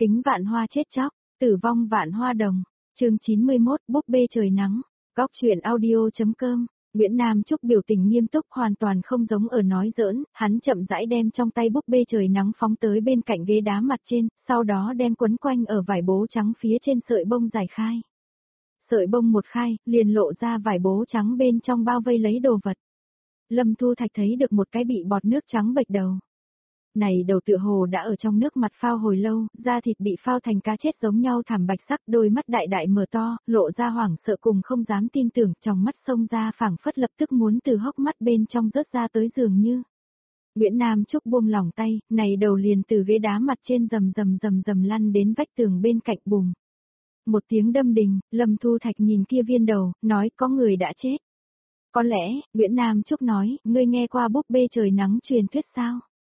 Kính vạn hoa chết chóc, tử vong vạn hoa đồng. Chương 91, búp bê trời nắng. Góc truyện audio.com. Nguyễn Nam Trúc biểu tình nghiêm túc, hoàn toàn không giống ở nói giỡn, hắn chậm rãi đem trong tay búp bê trời nắng phóng tới bên cạnh ghế đá mặt trên, sau đó đem quấn quanh ở vải bố trắng phía trên sợi bông giải khai. Sợi bông một khai, liền lộ ra vải bố trắng bên trong bao vây lấy đồ vật. Lâm Thu Thạch thấy được một cái bị bọt nước trắng bệch đầu. Này đầu tựa hồ đã ở trong nước mặt phao hồi lâu, da thịt bị phao thành cá chết giống nhau thảm bạch sắc, đôi mắt đại đại mở to, lộ ra hoảng sợ cùng không dám tin tưởng, trong mắt sông ra phảng phất lập tức muốn từ hốc mắt bên trong rớt ra tới dường như. Nguyễn Nam Trúc buông lỏng tay, này đầu liền từ ghế đá mặt trên rầm lăn đến vách tường bên cạnh bùm. Một tiếng đâm đình, Lâm Thu Thạch nhìn kia viên đầu, nói có người đã chết. Có lẽ, Nguyễn Nam Trúc nói, ngươi nghe qua búp bê trời nắng truyền thuyết sao?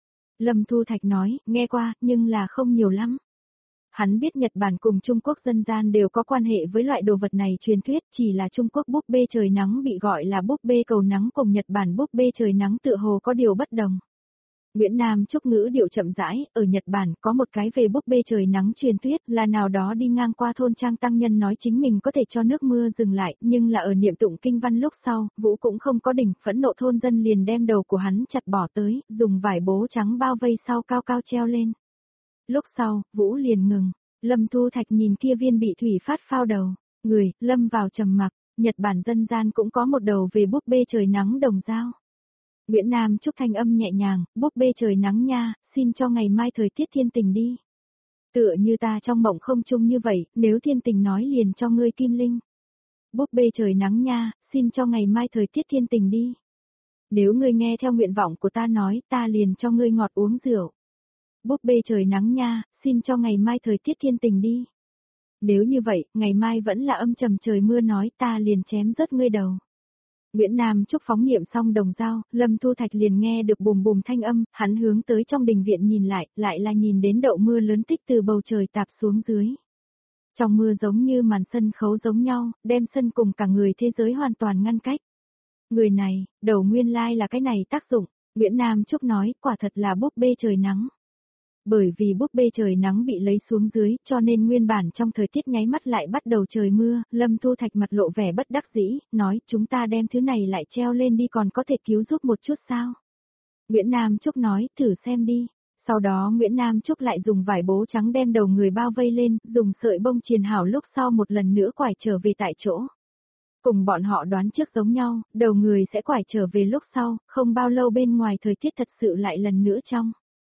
Lâm Thu Thạch nói, nghe qua, nhưng là không nhiều lắm. Hắn biết Nhật Bản cùng Trung Quốc dân gian đều có quan hệ với loại đồ vật này truyền thuyết, chỉ là Trung Quốc búp bê trời nắng bị gọi là búp bê cầu nắng cùng Nhật Bản búp bê trời nắng tựa hồ có điều bất đồng. Nguyễn Nam Trúc ngữ điệu chậm rãi, ở Nhật Bản có một cái về búp bê trời nắng truyền thuyết là nào đó đi ngang qua thôn trang tăng nhân nói chính mình có thể cho nước mưa dừng lại, nhưng là ở niệm tụng kinh văn lúc sau, Vũ cũng không có đỉnh, phẫn nộ thôn dân liền đem đầu của hắn chặt bỏ tới, dùng vải bố trắng bao vây sau cao cao treo lên. Lúc sau, Vũ liền ngừng, Lâm Thu Thạch nhìn kia viên bị thủy phát phao đầu, người, lâm vào trầm mặc, Nhật Bản dân gian cũng có một đầu về búp bê trời nắng đồng dao. Nguyễn Nam Trúc thanh âm nhẹ nhàng, búp bê trời nắng nha, xin cho ngày mai thời tiết thiên tình đi. Tựa như ta trong mộng không chung như vậy, nếu thiên tình nói liền cho ngươi kim linh. Búp bê trời nắng nha, xin cho ngày mai thời tiết thiên tình đi. Nếu ngươi nghe theo nguyện vọng của ta nói, ta liền cho ngươi ngọt uống rượu. Búp bê trời nắng nha, xin cho ngày mai thời tiết thiên tình đi. Nếu như vậy, ngày mai vẫn là âm trầm trời mưa nói, ta liền chém rớt ngươi đầu. Nguyễn Nam Trúc phóng niệm xong đồng dao, Lâm Thu Thạch liền nghe được bùm bùm thanh âm, hắn hướng tới trong đình viện nhìn lại là nhìn đến đậu mưa lớn tích từ bầu trời tạp xuống dưới. Trong mưa giống như màn sân khấu giống nhau, đem sân cùng cả người thế giới hoàn toàn ngăn cách. Người này, đầu nguyên lai là cái này tác dụng, Nguyễn Nam Trúc nói, quả thật là búp bê trời nắng. Bởi vì búp bê trời nắng bị lấy xuống dưới, cho nên nguyên bản trong thời tiết nháy mắt lại bắt đầu trời mưa, Lâm Thu Thạch mặt lộ vẻ bất đắc dĩ, nói chúng ta đem thứ này lại treo lên đi còn có thể cứu giúp một chút sao? Nguyễn Nam Trúc nói, thử xem đi. Sau đó Nguyễn Nam Trúc lại dùng vải bố trắng đem đầu người bao vây lên, dùng sợi bông triền hảo lúc sau một lần nữa quải trở về tại chỗ. Cùng bọn họ đoán trước giống nhau, đầu người sẽ quải trở về lúc sau, không bao lâu bên ngoài thời tiết thật sự lại lần nữa trong.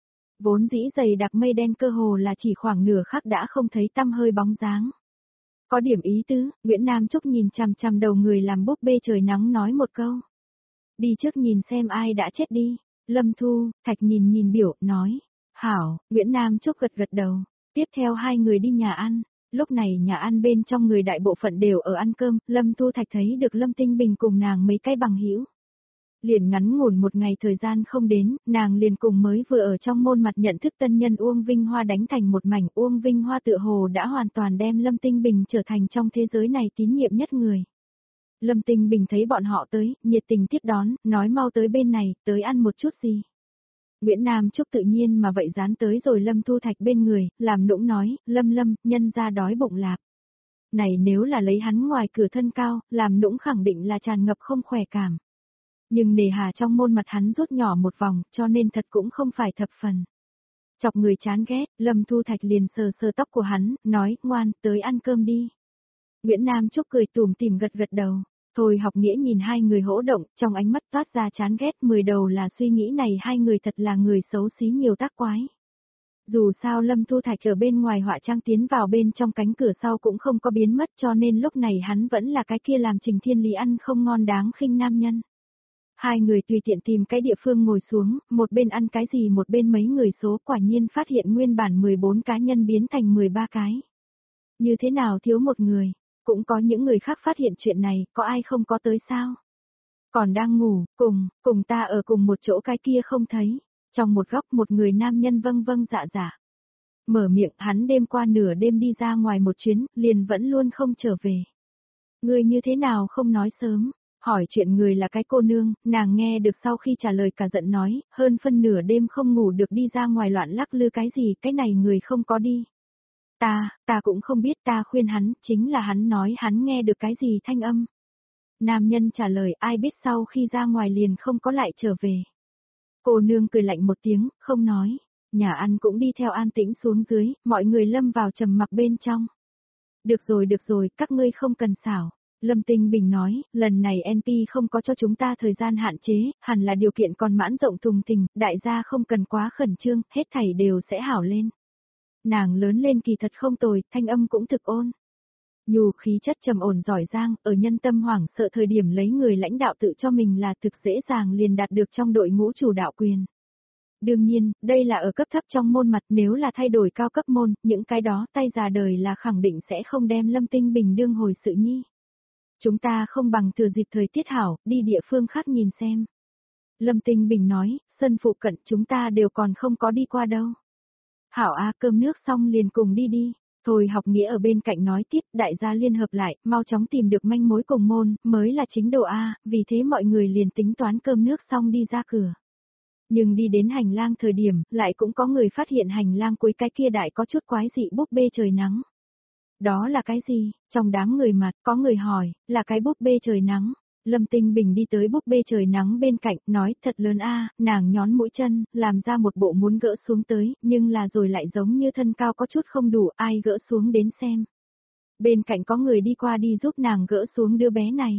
Vốn dĩ dày đặc mây đen cơ hồ là chỉ khoảng nửa khắc đã không thấy tăm hơi bóng dáng. Có điểm ý tứ, Nguyễn Nam Trúc nhìn chằm chằm đầu người làm búp bê trời nắng nói một câu. Đi trước nhìn xem ai đã chết đi. Lâm Thu Thạch nhìn biểu, nói. Hảo, Nguyễn Nam Trúc gật đầu. Tiếp theo hai người đi nhà ăn. Lúc này nhà ăn bên trong người đại bộ phận đều ở ăn cơm, Lâm Thu Thạch thấy được Lâm Tinh Bình cùng nàng mấy cái bằng hữu. Liền ngắn ngủn một ngày thời gian không đến, nàng liền cùng mới vừa ở trong môn mặt nhận thức tân nhân Uông Vinh Hoa đánh thành một mảnh. Uông Vinh Hoa tựa hồ đã hoàn toàn đem Lâm Tinh Bình trở thành trong thế giới này tín nhiệm nhất người. Lâm Tinh Bình thấy bọn họ tới, nhiệt tình tiếp đón, nói mau tới bên này, tới ăn một chút gì. Nguyễn Nam Trúc tự nhiên mà vậy dán tới rồi Lâm Thu Thạch bên người, làm nũng nói, Lâm, nhân ra đói bụng lạp. Này nếu là lấy hắn ngoài cửa thân cao, làm nũng khẳng định là tràn ngập không khỏe cảm. Nhưng nề hà trong môn mặt hắn rút nhỏ một vòng, cho nên thật cũng không phải thập phần. Chọc người chán ghét, Lâm Thu Thạch liền sờ tóc của hắn, nói, ngoan, tới ăn cơm đi. Nguyễn Nam Trúc cười tủm tỉm gật đầu. Thôi học nghĩa nhìn hai người hỗ động, trong ánh mắt toát ra chán ghét, 10 đầu là suy nghĩ này hai người thật là người xấu xí nhiều tác quái. Dù sao Lâm Thu Thạch ở bên ngoài họa trang tiến vào bên trong cánh cửa sau cũng không có biến mất, cho nên lúc này hắn vẫn là cái kia làm Trình Thiên Lý ăn không ngon đáng khinh nam nhân. Hai người tùy tiện tìm cái địa phương ngồi xuống, một bên ăn cái gì một bên mấy người số, quả nhiên phát hiện nguyên bản 14 cá nhân biến thành 13 cái. Như thế nào thiếu một người, cũng có những người khác phát hiện chuyện này, có ai không có tới sao? Còn đang ngủ, cùng ta ở cùng một chỗ cái kia không thấy, trong một góc một người nam nhân vâng dạ. Mở miệng hắn đêm qua nửa đêm đi ra ngoài một chuyến, liền vẫn luôn không trở về. Ngươi như thế nào không nói sớm? Hỏi chuyện người là cái cô nương, nàng nghe được sau khi trả lời cả giận nói, hơn phân nửa đêm không ngủ được đi ra ngoài loạn lắc lư cái gì, cái này người không có đi. Ta cũng không biết, ta khuyên hắn, chính là hắn nói hắn nghe được cái gì thanh âm. Nam nhân trả lời, ai biết sau khi ra ngoài liền không có lại trở về. Cô nương cười lạnh một tiếng, không nói. Nhà ăn cũng đi theo an tĩnh xuống dưới, mọi người lâm vào trầm mặc bên trong. Được rồi, các ngươi không cần xảo. Lâm Tinh Bình nói, lần này NP không có cho chúng ta thời gian hạn chế, hẳn là điều kiện còn mãn rộng thùng thình, đại gia không cần quá khẩn trương, hết thảy đều sẽ hảo lên. Nàng lớn lên kỳ thật không tồi, thanh âm cũng thực ôn. Nhu khí chất trầm ổn giỏi giang, ở nhân tâm hoảng sợ thời điểm lấy người lãnh đạo tự cho mình là thực dễ dàng liền đạt được trong đội ngũ chủ đạo quyền. Đương nhiên, đây là ở cấp thấp trong môn mặt, nếu là thay đổi cao cấp môn, những cái đó tay già đời là khẳng định sẽ không đem Lâm Tinh Bình đương hồi sự nhi. Chúng ta không bằng thừa dịp thời tiết hảo, đi địa phương khác nhìn xem. Lâm Tinh Bình nói, sân phụ cận chúng ta đều còn không có đi qua đâu. Hảo A, cơm nước xong liền cùng đi. Thôi học nghĩa ở bên cạnh nói tiếp, đại gia liên hợp lại, mau chóng tìm được manh mối cùng môn, mới là chính độ A, vì thế mọi người liền tính toán cơm nước xong đi ra cửa. Nhưng đi đến hành lang thời điểm, lại cũng có người phát hiện hành lang cuối cái kia đại có chút quái dị búp bê trời nắng. Đó là cái gì? Trong đám người mặt, có người hỏi, là cái búp bê trời nắng. Lâm Tinh Bình đi tới búp bê trời nắng bên cạnh, nói thật lớn a, nàng nhón mũi chân, làm ra một bộ muốn gỡ xuống tới, nhưng là rồi lại giống như thân cao có chút không đủ, ai gỡ xuống đến xem. Bên cạnh có người đi qua đi giúp nàng gỡ xuống đứa bé này.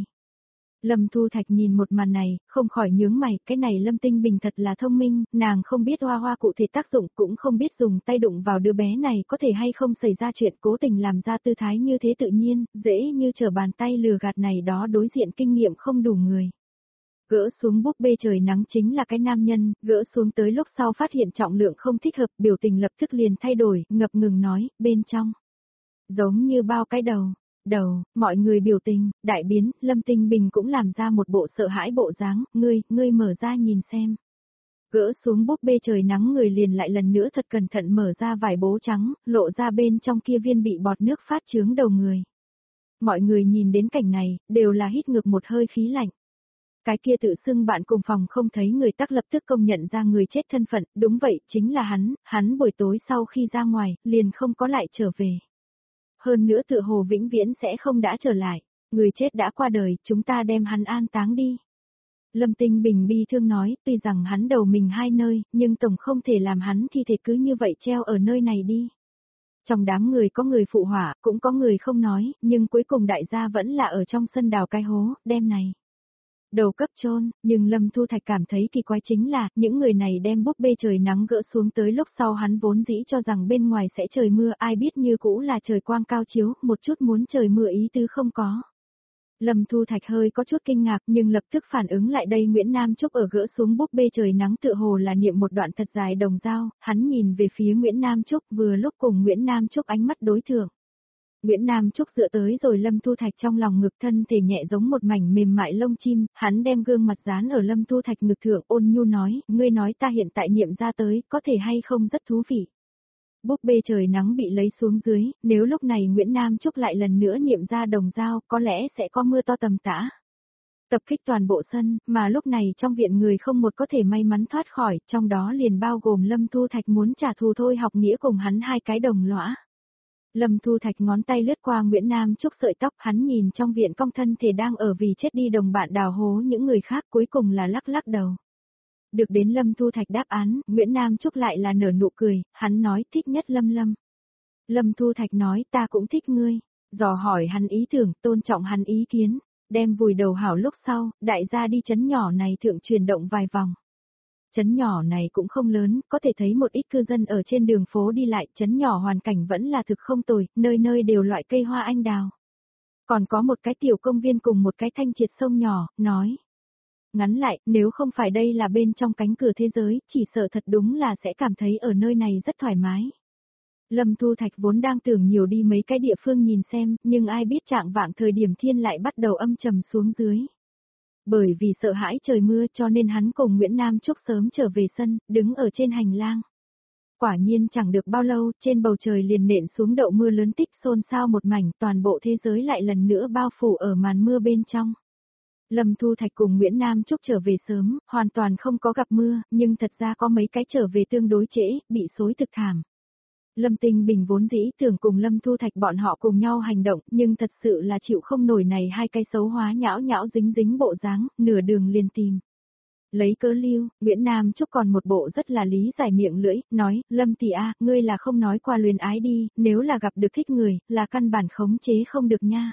Lâm Thu Thạch nhìn một màn này, không khỏi nhướng mày, cái này Lâm Tinh Bình thật là thông minh, nàng không biết hoa hoa cụ thể tác dụng, cũng không biết dùng tay đụng vào đứa bé này có thể hay không xảy ra chuyện, cố tình làm ra tư thái như thế tự nhiên, dễ như trở bàn tay lừa gạt này đó đối diện kinh nghiệm không đủ người. Gỡ xuống búp bê trời nắng chính là cái nam nhân, gỡ xuống tới lúc sau phát hiện trọng lượng không thích hợp, biểu tình lập tức liền thay đổi, ngập ngừng nói, bên trong. Giống như bao cái đầu, mọi người biểu tình, đại biến, Lâm Tinh Bình cũng làm ra một bộ sợ hãi bộ dáng, ngươi mở ra nhìn xem. Gỡ xuống búp bê trời nắng người liền lại lần nữa thật cẩn thận mở ra vải bố trắng, lộ ra bên trong kia viên bị bọt nước phát chướng đầu người. Mọi người nhìn đến cảnh này, đều là hít ngược một hơi khí lạnh. Cái kia tự xưng bạn cùng phòng không thấy người tắc lập tức công nhận ra người chết thân phận, đúng vậy, chính là hắn buổi tối sau khi ra ngoài, liền không có lại trở về. Hơn nữa tựa hồ vĩnh viễn sẽ không đã trở lại, người chết đã qua đời, chúng ta đem hắn an táng đi. Lâm Tinh Bình bi thương nói, tuy rằng hắn đầu mình hai nơi, nhưng tổng không thể làm hắn thi thể cứ như vậy treo ở nơi này đi. Trong đám người có người phụ họa, cũng có người không nói, nhưng cuối cùng đại gia vẫn là ở trong sân đào cái hố, đem này. Đầu cấp chôn, nhưng Lâm Thu Thạch cảm thấy kỳ quái chính là, những người này đem búp bê trời nắng gỡ xuống tới lúc sau hắn vốn dĩ cho rằng bên ngoài sẽ trời mưa, ai biết như cũ là trời quang cao chiếu, một chút muốn trời mưa ý tứ không có. Lâm Thu Thạch hơi có chút kinh ngạc nhưng lập tức phản ứng lại đây Nguyễn Nam Trúc ở gỡ xuống búp bê trời nắng tựa hồ là niệm một đoạn thật dài đồng dao, hắn nhìn về phía Nguyễn Nam Trúc vừa lúc cùng Nguyễn Nam Trúc ánh mắt đối thượng. Nguyễn Nam Trúc dựa tới rồi Lâm Thu Thạch trong lòng ngực thân thể nhẹ giống một mảnh mềm mại lông chim, hắn đem gương mặt dán ở Lâm Thu Thạch ngực thượng ôn nhu nói, ngươi nói ta hiện tại niệm ra tới, có thể hay không rất thú vị. Búp bê trời nắng bị lấy xuống dưới, nếu lúc này Nguyễn Nam Trúc lại lần nữa niệm ra đồng dao, có lẽ sẽ có mưa to tầm tã. Tập kích toàn bộ sân, mà lúc này trong viện người không một có thể may mắn thoát khỏi, trong đó liền bao gồm Lâm Thu Thạch muốn trả thù thôi học nghĩa cùng hắn hai cái đồng lõa. Lâm Thu Thạch ngón tay lướt qua Nguyễn Nam Trúc sợi tóc, hắn nhìn trong viện cong thân thể đang ở vì chết đi đồng bạn đào hố những người khác cuối cùng là lắc lắc đầu. Được đến Lâm Thu Thạch đáp án, Nguyễn Nam Trúc lại là nở nụ cười, hắn nói thích nhất Lâm. Lâm Thu Thạch nói ta cũng thích ngươi, dò hỏi hắn ý tưởng, tôn trọng hắn ý kiến, đem vùi đầu hảo lúc sau, đại gia đi chấn nhỏ này thượng chuyển động vài vòng. Trấn nhỏ này cũng không lớn, có thể thấy một ít cư dân ở trên đường phố đi lại, trấn nhỏ hoàn cảnh vẫn là thực không tồi, nơi nơi đều loại cây hoa anh đào. Còn có một cái tiểu công viên cùng một cái thanh triệt sông nhỏ, nói. Ngắn lại, nếu không phải đây là bên trong cánh cửa thế giới, chỉ sợ thật đúng là sẽ cảm thấy ở nơi này rất thoải mái. Lâm Thu Thạch vốn đang tưởng nhiều đi mấy cái địa phương nhìn xem, nhưng ai biết trạng vạng thời điểm thiên lại bắt đầu âm trầm xuống dưới. Bởi vì sợ hãi trời mưa cho nên hắn cùng Nguyễn Nam Trúc sớm trở về sân, đứng ở trên hành lang. Quả nhiên chẳng được bao lâu, trên bầu trời liền nện xuống đậu mưa lớn tích xôn xao một mảnh, toàn bộ thế giới lại lần nữa bao phủ ở màn mưa bên trong. Lâm Thu Thạch cùng Nguyễn Nam Trúc trở về sớm, hoàn toàn không có gặp mưa, nhưng thật ra có mấy cái trở về tương đối trễ, bị xối thực thảm. Lâm Tinh Bình vốn dĩ tưởng cùng Lâm Thu Thạch bọn họ cùng nhau hành động, nhưng thật sự là chịu không nổi này hai cái xấu hóa nhão nhão dính dính bộ dáng, nửa đường liền tìm. Lấy cớ lưu, Nguyễn Nam Trúc còn một bộ rất là lý giải miệng lưỡi, nói, Lâm tỷ a, ngươi là không nói qua luyến ái đi, nếu là gặp được thích người, là căn bản khống chế không được nha.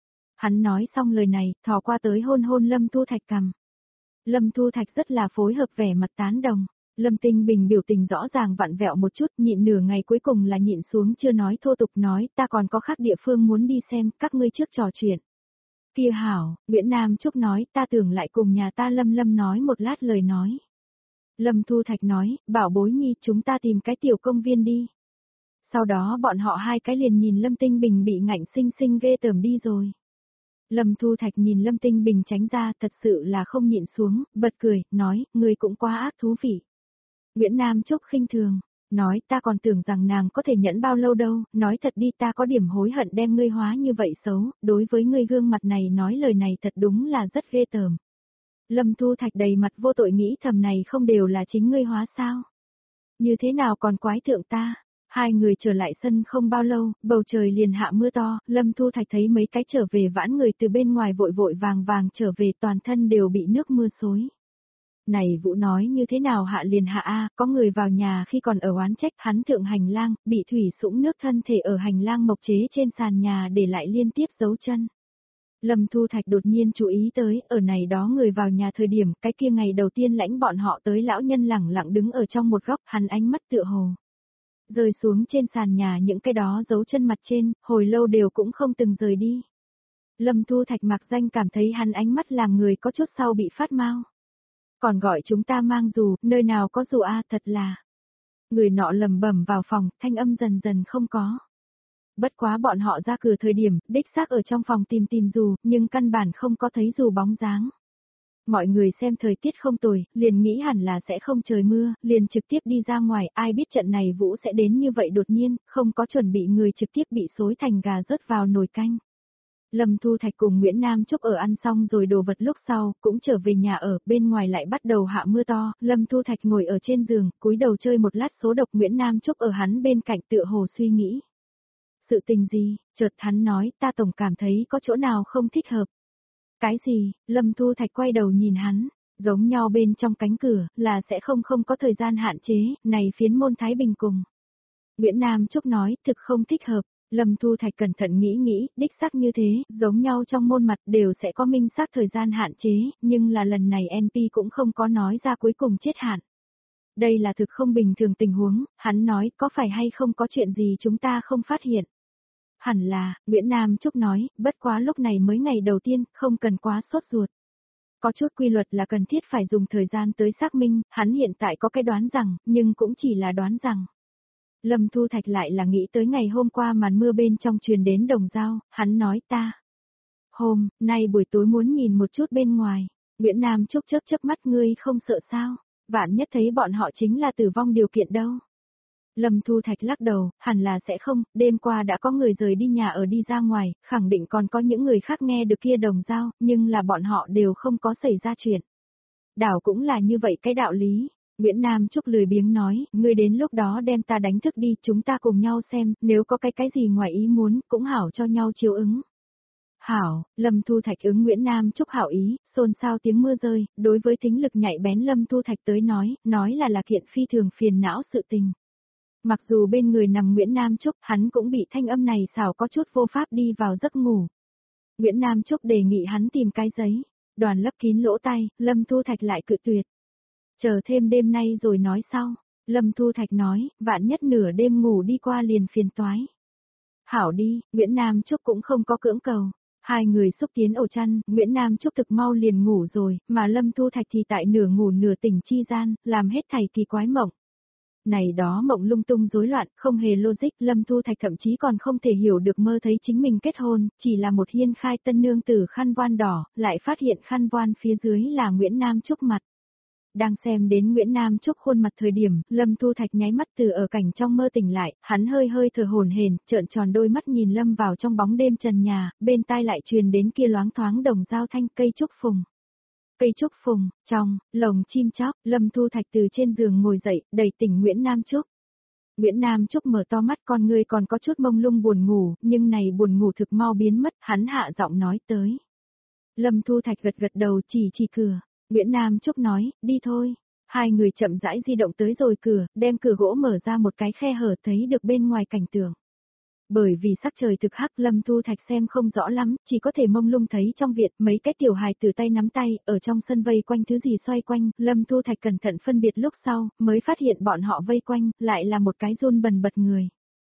Hắn nói xong lời này, thò qua tới hôn hôn Lâm Thu Thạch cằm. Lâm Thu Thạch rất là phối hợp vẻ mặt tán đồng. Lâm Tinh Bình biểu tình rõ ràng vặn vẹo một chút, nhịn nửa ngày cuối cùng là nhịn xuống chưa nói thô tục nói, ta còn có khác địa phương muốn đi xem, các ngươi trước trò chuyện. Kia hảo, Nguyễn Nam Trúc nói, ta tưởng lại cùng nhà ta Lâm Lâm nói một lát lời nói. Lâm Thu Thạch nói, bảo bối nhi chúng ta tìm cái tiểu công viên đi. Sau đó bọn họ hai cái liền nhìn Lâm Tinh Bình bị ngạnh sinh sinh ghê tởm đi rồi. Lâm Thu Thạch nhìn Lâm Tinh Bình tránh ra thật sự là không nhịn xuống, bật cười, nói, người cũng quá ác thú vị. Nguyễn Nam Trúc khinh thường, nói ta còn tưởng rằng nàng có thể nhẫn bao lâu đâu, nói thật đi ta có điểm hối hận đem ngươi hóa như vậy xấu, đối với ngươi gương mặt này nói lời này thật đúng là rất ghê tởm. Lâm Thu Thạch đầy mặt vô tội nghĩ thầm này không đều là chính ngươi hóa sao? Như thế nào còn quái thượng ta? Hai người trở lại sân không bao lâu, bầu trời liền hạ mưa to, Lâm Thu Thạch thấy mấy cái trở về vãn người từ bên ngoài vội vội vàng vàng trở về toàn thân đều bị nước mưa xối. Này Vũ nói như thế nào hạ liền hạ a, có người vào nhà khi còn ở oán trách hắn thượng hành lang, bị thủy sũng nước thân thể ở hành lang mộc chế trên sàn nhà để lại liên tiếp dấu chân. Lâm Thu Thạch đột nhiên chú ý tới, ở này đó người vào nhà thời điểm, cái kia ngày đầu tiên lãnh bọn họ tới lão nhân lẳng lặng đứng ở trong một góc, hắn ánh mắt tựa hồ. Rơi xuống trên sàn nhà những cái đó dấu chân mặt trên, hồi lâu đều cũng không từng rời đi. Lâm Thu Thạch mặc danh cảm thấy hắn ánh mắt làm người có chút sau bị phát mau. Còn gọi chúng ta mang dù, nơi nào có dù a thật là. Người nọ lầm bẩm vào phòng, thanh âm dần dần không có. Bất quá bọn họ ra cửa thời điểm, đích xác ở trong phòng tìm dù, nhưng căn bản không có thấy dù bóng dáng. Mọi người xem thời tiết không tồi, liền nghĩ hẳn là sẽ không trời mưa, liền trực tiếp đi ra ngoài, ai biết trận này Vũ sẽ đến như vậy đột nhiên, không có chuẩn bị người trực tiếp bị xối thành gà rớt vào nồi canh. Lâm Thu Thạch cùng Nguyễn Nam Trúc ở ăn xong rồi đồ vật lúc sau, cũng trở về nhà ở, bên ngoài lại bắt đầu hạ mưa to, Lâm Thu Thạch ngồi ở trên giường, cúi đầu chơi một lát số độc Nguyễn Nam Trúc ở hắn bên cạnh tựa hồ suy nghĩ. Sự tình gì, chợt hắn nói, ta tổng cảm thấy có chỗ nào không thích hợp. Cái gì, Lâm Thu Thạch quay đầu nhìn hắn, giống nhau bên trong cánh cửa, là sẽ không có thời gian hạn chế, này phiến môn Thái Bình cùng. Nguyễn Nam Trúc nói, thực không thích hợp. Lâm Thu Thạch cẩn thận nghĩ, đích xác như thế, giống nhau trong môn mặt đều sẽ có minh xác thời gian hạn chế, nhưng là lần này NP cũng không có nói ra cuối cùng chết hạn. Đây là thực không bình thường tình huống, hắn nói, có phải hay không có chuyện gì chúng ta không phát hiện. Hẳn là, Nguyễn Nam Trúc nói, bất quá lúc này mới ngày đầu tiên, không cần quá sốt ruột. Có chút quy luật là cần thiết phải dùng thời gian tới xác minh, hắn hiện tại có cái đoán rằng, nhưng cũng chỉ là đoán rằng. Lâm Thu Thạch lại là nghĩ tới ngày hôm qua màn mưa bên trong truyền đến Đồng Dao, hắn nói ta. Nay buổi tối muốn nhìn một chút bên ngoài, Nguyễn Nam Trúc chớp mắt ngươi không sợ sao, vạn nhất thấy bọn họ chính là tử vong điều kiện đâu. Lâm Thu Thạch lắc đầu, hẳn là sẽ không, đêm qua đã có người rời đi nhà ở đi ra ngoài, khẳng định còn có những người khác nghe được kia Đồng Dao, nhưng là bọn họ đều không có xảy ra chuyện. Đảo cũng là như vậy cái đạo lý. Nguyễn Nam Trúc lười biếng nói, ngươi đến lúc đó đem ta đánh thức đi, chúng ta cùng nhau xem, nếu có cái gì ngoài ý muốn, cũng hảo cho nhau chiếu ứng. Hảo, Lâm Thu Thạch ứng Nguyễn Nam Trúc hảo ý, xôn xao tiếng mưa rơi, đối với thính lực nhạy bén Lâm Thu Thạch tới nói là kiện phi thường phiền não sự tình. Mặc dù bên người nằm Nguyễn Nam Trúc, hắn cũng bị thanh âm này xảo có chút vô pháp đi vào giấc ngủ. Nguyễn Nam Trúc đề nghị hắn tìm cái giấy, Đoàn lấp kín lỗ tai, Lâm Thu Thạch lại cự tuyệt. Chờ thêm đêm nay rồi nói sau. Lâm Thu Thạch nói, vạn nhất nửa đêm ngủ đi qua liền phiền toái. Hảo đi, Nguyễn Nam Trúc cũng không có cưỡng cầu. Hai người xúc tiến ổ chăn, Nguyễn Nam Trúc thực mau liền ngủ rồi, mà Lâm Thu Thạch thì tại nửa ngủ nửa tỉnh chi gian, làm hết thảy kỳ quái mộng. Này đó mộng lung tung rối loạn, không hề logic, Lâm Thu Thạch thậm chí còn không thể hiểu được mơ thấy chính mình kết hôn, chỉ là một hiên khai tân nương tử khăn voan đỏ, lại phát hiện khăn voan phía dưới là Nguyễn Nam Trúc mặt. Đang xem đến Nguyễn Nam Trúc khuôn mặt thời điểm, Lâm Thu Thạch nháy mắt từ ở cảnh trong mơ tỉnh lại, hắn hơi thở hổn hển, trợn tròn đôi mắt nhìn Lâm vào trong bóng đêm trần nhà, bên tai lại truyền đến kia loáng thoáng đồng dao thanh cây trúc phùng. Cây trúc phùng, trong, lồng chim chóc, Lâm Thu Thạch từ trên giường ngồi dậy, đẩy tỉnh Nguyễn Nam Trúc. Nguyễn Nam Trúc mở to mắt, con ngươi còn có chút mông lung buồn ngủ, nhưng này buồn ngủ thực mau biến mất, hắn hạ giọng nói tới. Lâm Thu Thạch gật gật đầu chỉ cửa. Nguyễn Nam Trúc nói, đi thôi. Hai người chậm rãi di động tới rồi cửa, đem cửa gỗ mở ra một cái khe hở, thấy được bên ngoài cảnh tượng. Bởi vì sắc trời thực hắc, Lâm Thu Thạch xem không rõ lắm, chỉ có thể mông lung thấy trong viện mấy cái tiểu hài từ tay nắm tay, ở trong sân vây quanh thứ gì xoay quanh, Lâm Thu Thạch cẩn thận phân biệt lúc sau, mới phát hiện bọn họ vây quanh, lại là một cái run bần bật người.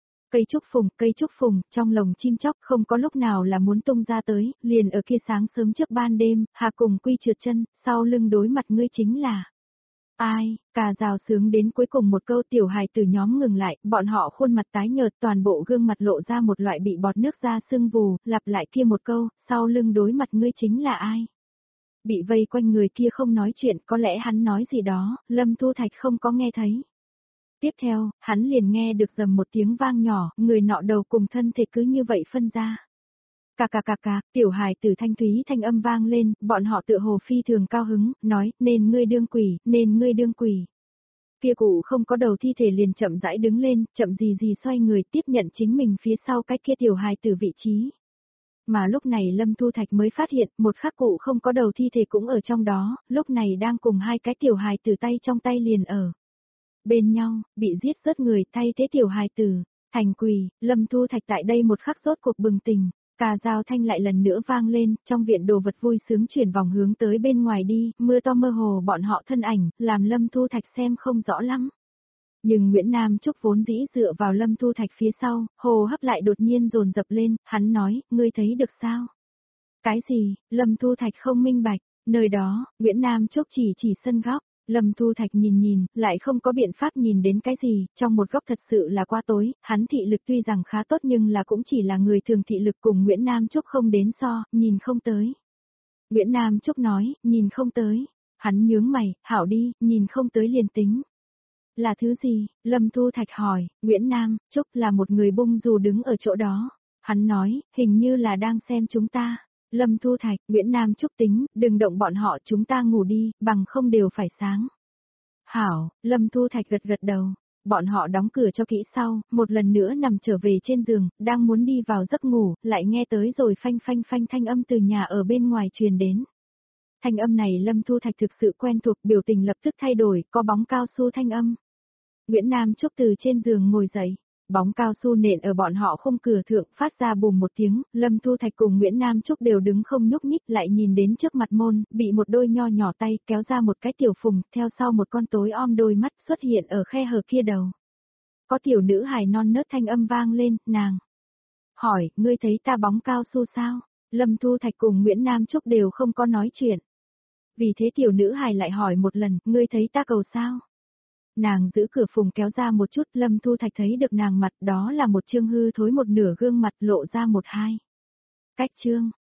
Cây trúc phùng, trong lồng chim chóc không có lúc nào là muốn tung ra tới, liền ở kia sáng sớm trước ban đêm, Hà cùng Quy trượt chân, sau lưng đối mặt ngươi chính là... Ai, cà rào sướng đến cuối cùng một câu, tiểu hài từ nhóm ngừng lại, bọn họ khuôn mặt tái nhợt, toàn bộ gương mặt lộ ra một loại bị bọt nước ra sưng vù, lặp lại kia một câu, sau lưng đối mặt ngươi chính là ai? Bị vây quanh người kia không nói chuyện, có lẽ hắn nói gì đó, Lâm Thu Thạch không có nghe thấy. Tiếp theo, hắn liền nghe được rầm một tiếng vang nhỏ, người nọ đầu cùng thân thể cứ như vậy phân ra. Cà, tiểu hài tử thanh thúy thanh âm vang lên, bọn họ tựa hồ phi thường cao hứng, nói, nên ngươi đương quỷ. Kia cụ không có đầu thi thể liền chậm rãi đứng lên, chậm gì xoay người tiếp nhận chính mình phía sau cái kia tiểu hài tử vị trí. Mà lúc này Lâm Thu Thạch mới phát hiện, một khắc cụ không có đầu thi thể cũng ở trong đó, lúc này đang cùng hai cái tiểu hài tử tay trong tay liền ở bên nhau, bị giết rớt người thay thế tiểu hài tử, thành quỷ. Lâm Thu Thạch tại đây một khắc rốt cuộc bừng tỉnh. Cà dao thanh lại lần nữa vang lên, trong viện đồ vật vui sướng chuyển vòng hướng tới bên ngoài đi, mưa to mơ hồ bọn họ thân ảnh, làm Lâm Thu Thạch xem không rõ lắm. Nhưng Nguyễn Nam Trúc vốn dĩ dựa vào Lâm Thu Thạch phía sau, hồ hấp lại đột nhiên dồn dập lên, hắn nói, ngươi thấy được sao? Cái gì? Lâm Thu Thạch không minh bạch, nơi đó, Nguyễn Nam Trúc chỉ sân góc. Lâm Thu Thạch nhìn, lại không có biện pháp nhìn đến cái gì, trong một góc thật sự là quá tối, hắn thị lực tuy rằng khá tốt nhưng là cũng chỉ là người thường thị lực cùng Nguyễn Nam Trúc không đến so, nhìn không tới. Nguyễn Nam Trúc nói, nhìn không tới. Hắn nhướng mày, hảo đi, nhìn không tới liền tính. Là thứ gì? Lâm Thu Thạch hỏi, Nguyễn Nam Trúc là một người bung dù đứng ở chỗ đó. Hắn nói, hình như là đang xem chúng ta. Lâm Thu Thạch, Nguyễn Nam Trúc tính, đừng động bọn họ, chúng ta ngủ đi, bằng không đều phải sáng. Hảo, Lâm Thu Thạch gật đầu. Bọn họ đóng cửa cho kỹ sau, một lần nữa nằm trở về trên giường, đang muốn đi vào giấc ngủ, lại nghe tới rồi phanh thanh âm từ nhà ở bên ngoài truyền đến. Thanh âm này Lâm Thu Thạch thực sự quen thuộc, biểu tình lập tức thay đổi, có bóng cao su thanh âm. Nguyễn Nam Trúc từ trên giường ngồi dậy. Bóng cao su nện ở bọn họ khung cửa thượng, phát ra bùm một tiếng, Lâm Thu Thạch cùng Nguyễn Nam Trúc đều đứng không nhúc nhích, lại nhìn đến trước mặt môn, bị một đôi nho nhỏ tay kéo ra một cái tiểu phùng, theo sau một con tối om đôi mắt xuất hiện ở khe hở kia đầu. Có tiểu nữ hài non nớt thanh âm vang lên, nàng hỏi, ngươi thấy ta bóng cao su sao? Lâm Thu Thạch cùng Nguyễn Nam Trúc đều không có nói chuyện. Vì thế tiểu nữ hài lại hỏi một lần, ngươi thấy ta cầu sao? Nàng giữ cửa phùng kéo ra một chút, Lâm Thu Thạch thấy được nàng mặt, đó là một chương hư thối một nửa gương mặt lộ ra một hai cách chương.